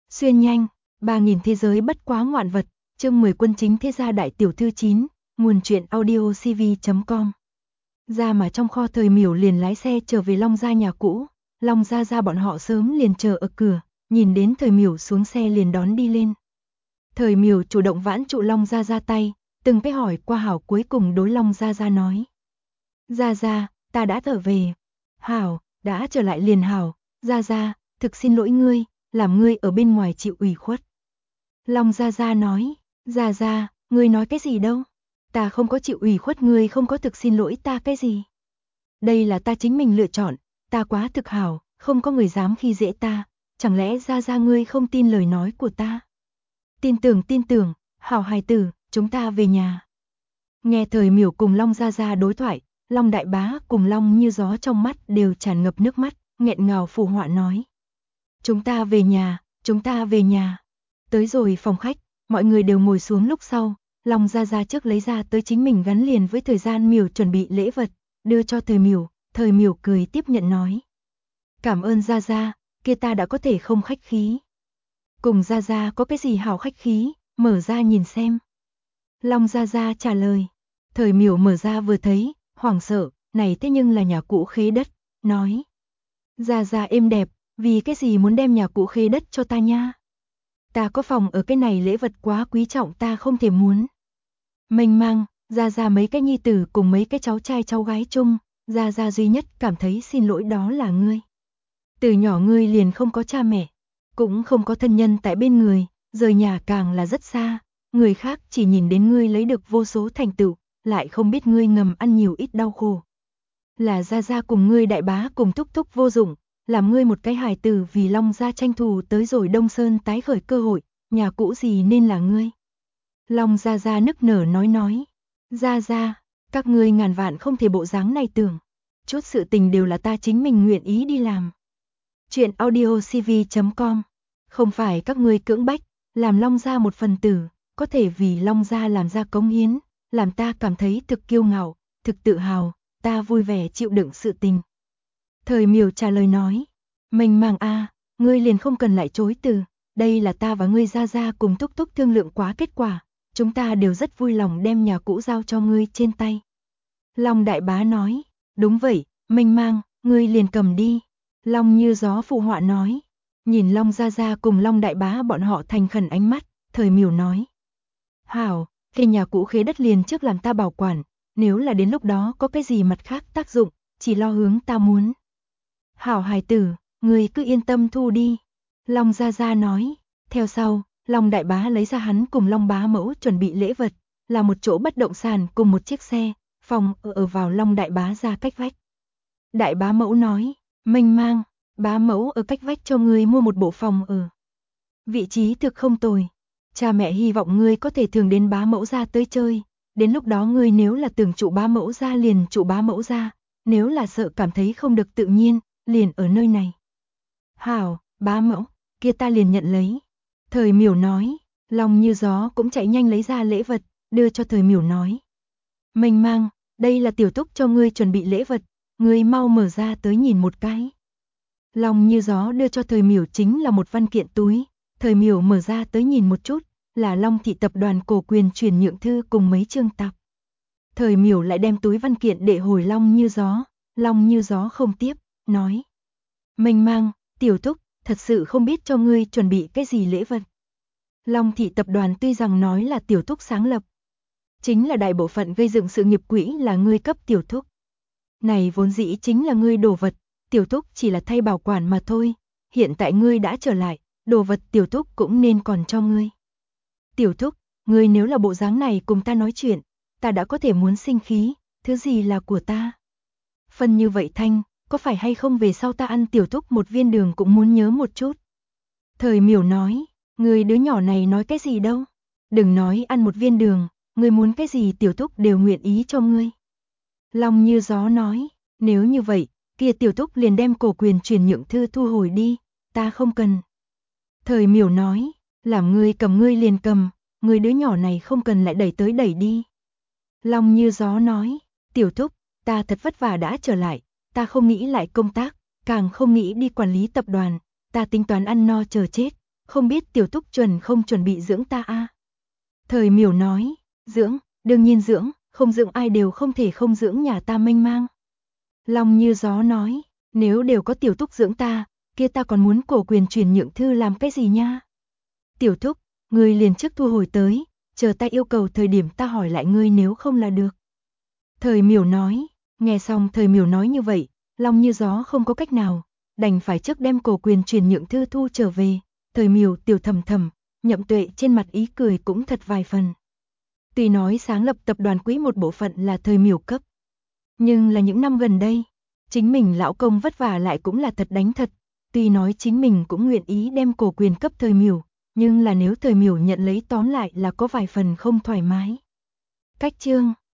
Xuyên nhanh, 3000 thế giới bất quá ngoạn vật, chương 10 quân chính thế gia đại tiểu thư 9, nguồn truyện audio cv.com. Ra mà trong kho Thời Miểu liền lái xe trở về Long gia nhà cũ, Long gia bọn họ sớm liền chờ ở cửa, nhìn đến Thời Miểu xuống xe liền đón đi lên. Thời Miểu chủ động vãn trụ Long gia tay, từng cái hỏi qua hảo cuối cùng đối Long gia nói. Gia, ta đã trở về. Hảo, đã trở lại liền hảo, Gia, thực xin lỗi ngươi, làm ngươi ở bên ngoài chịu ủy khuất. Long Gia nói, Gia, ngươi nói cái gì đâu? Ta không có chịu ủy khuất ngươi, không có thực xin lỗi ta cái gì. Đây là ta chính mình lựa chọn, ta quá thực hảo, không có người dám khi dễ ta, chẳng lẽ Gia ngươi không tin lời nói của ta? Tin tưởng, hảo hài tử, chúng ta về nhà. Nghe Thời Miểu cùng Long Gia đối thoại, Long Đại Bá cùng Long Như Gió trong mắt đều tràn ngập nước mắt, nghẹn ngào phụ họa nói. Chúng ta về nhà. Tới rồi phòng khách, mọi người đều ngồi xuống lúc sau, Long Gia trước lấy ra tới chính mình gắn liền với thời gian Miểu chuẩn bị lễ vật, đưa cho Thời Miểu cười tiếp nhận nói. Cảm ơn Gia, kia ta đã có thể không khách khí. Cùng Gia có cái gì hảo khách khí, mở ra nhìn xem. Long Gia trả lời. Thời Miểu mở ra vừa thấy, hoảng sợ, này thế nhưng là nhà cũ khế đất, nói. Gia êm đẹp, vì cái gì muốn đem nhà cũ khế đất cho ta nha? Ta có phòng ở cái này lễ vật quá quý trọng ta không thể muốn. Mênh mang, Gia mấy cái nhi tử cùng mấy cái cháu trai cháu gái chung, Gia duy nhất cảm thấy xin lỗi đó là ngươi. Từ nhỏ ngươi liền không có cha mẹ, cũng không có thân nhân tại bên người, rời nhà càng là rất xa, người khác chỉ nhìn đến ngươi lấy được vô số thành tựu, lại không biết ngươi ngầm ăn nhiều ít đau khổ. Là Gia cùng ngươi Đại Bá cùng thúc vô dụng, làm ngươi một cái hài tử vì Long gia tranh thủ tới rồi Đông Sơn tái khởi cơ hội, nhà cũ gì nên là ngươi. Long Gia nức nở nói. Gia, các ngươi ngàn vạn không thể bộ dáng này tưởng. Chút sự tình đều là ta chính mình nguyện ý đi làm. Chuyện audio cv.com. Không phải các ngươi cưỡng bách, làm Long gia một phần tử, có thể vì Long gia làm ra cống hiến, làm ta cảm thấy thực kiêu ngạo, thực tự hào, ta vui vẻ chịu đựng sự tình. Thời Miểu trả lời nói, mênh mang ngươi liền không cần lại chối từ, đây là ta và ngươi Gia cùng thúc thương lượng quá kết quả, chúng ta đều rất vui lòng đem nhà cũ giao cho ngươi trên tay. Long Đại Bá nói, đúng vậy, mênh mang, ngươi liền cầm đi. Long Như Gió phụ họa nói, nhìn Long Gia cùng Long Đại Bá bọn họ thành khẩn ánh mắt, Thời Miểu nói. Hảo, cái nhà cũ khế đất liền trước làm ta bảo quản, nếu là đến lúc đó có cái gì mặt khác tác dụng, chỉ lo hướng ta muốn. Hảo hài tử, người cứ yên tâm thu đi. Long Gia nói, theo sau, Long Đại Bá lấy ra hắn cùng Long Bá Mẫu chuẩn bị lễ vật, là một chỗ bất động sản cùng một chiếc xe, phòng ở vào Long Đại Bá ra cách vách. Đại Bá Mẫu nói, mênh mang, Bá Mẫu ở cách vách cho ngươi mua một bộ phòng ở. Vị trí thực không tồi, cha mẹ hy vọng ngươi có thể thường đến Bá Mẫu ra tới chơi, đến lúc đó ngươi nếu là tưởng trụ Bá Mẫu ra liền trụ Bá Mẫu ra, nếu là sợ cảm thấy không được tự nhiên, liền ở nơi này. Hảo, Bá Mẫu, kia ta liền nhận lấy. Thời Miểu nói, Long Như Gió cũng chạy nhanh lấy ra lễ vật, đưa cho Thời Miểu nói. Mênh mang, đây là tiểu thúc cho ngươi chuẩn bị lễ vật, ngươi mau mở ra tới nhìn một cái. Long Như Gió đưa cho Thời Miểu chính là một văn kiện túi, Thời Miểu mở ra tới nhìn một chút, là Long thị tập đoàn cổ quyền chuyển nhượng thư cùng mấy chương tạp. Thời Miểu lại đem túi văn kiện để hồi Long Như Gió không tiếp, nói. Mênh mang, tiểu thúc, thật sự không biết cho ngươi chuẩn bị cái gì lễ vật. Long thị tập đoàn tuy rằng nói là tiểu thúc sáng lập, chính là đại bộ phận gây dựng sự nghiệp quỹ là ngươi cấp tiểu thúc. Này vốn dĩ chính là ngươi đồ vật, tiểu thúc chỉ là thay bảo quản mà thôi, hiện tại ngươi đã trở lại, đồ vật tiểu thúc cũng nên còn cho ngươi. Tiểu thúc, ngươi nếu là bộ dáng này cùng ta nói chuyện, ta đã có thể muốn sinh khí, thứ gì là của ta. Phân như vậy thanh, có phải hay không về sau ta ăn tiểu thúc một viên đường cũng muốn nhớ một chút. Thời Miểu nói, ngươi đứa nhỏ này nói cái gì đâu, đừng nói ăn một viên đường, ngươi muốn cái gì tiểu thúc đều nguyện ý cho ngươi. Long Như Gió nói, nếu như vậy, kia tiểu thúc liền đem cổ quyền chuyển nhượng thư thu hồi đi, ta không cần. Thời Miểu nói, làm ngươi cầm ngươi liền cầm, ngươi đứa nhỏ này không cần lại đẩy tới đẩy đi. Long Như Gió nói, tiểu thúc, ta thật vất vả đã trở lại, ta không nghĩ lại công tác, càng không nghĩ đi quản lý tập đoàn, ta tính toán ăn no chờ chết, không biết tiểu thúc chuẩn không chuẩn bị dưỡng ta a? Thời Miểu nói, dưỡng, đương nhiên dưỡng, không dưỡng ai đều không thể không dưỡng nhà ta mênh mang. Long Như Gió nói, nếu đều có tiểu thúc dưỡng ta, kia ta còn muốn cổ quyền chuyển nhượng thư làm cái gì nha? Tiểu thúc, ngươi liền trước thu hồi tới, chờ ta yêu cầu thời điểm ta hỏi lại ngươi nếu không là được. Thời Miểu nói, nghe xong Thời Miểu nói như vậy, Long Như Gió không có cách nào, đành phải trước đem cổ quyền chuyển nhượng thư thu trở về. Thời Miểu tiểu thầm thầm, Nhậm Tuệ trên mặt ý cười cũng thật vài phần. Tuy nói sáng lập tập đoàn quỹ một bộ phận là Thời Miểu cấp, nhưng là những năm gần đây, chính mình lão công vất vả lại cũng là thật đánh thật. Tuy nói chính mình cũng nguyện ý đem cổ quyền cấp Thời Miểu, nhưng là nếu Thời Miểu nhận lấy tóm lại là có vài phần không thoải mái. Cách chương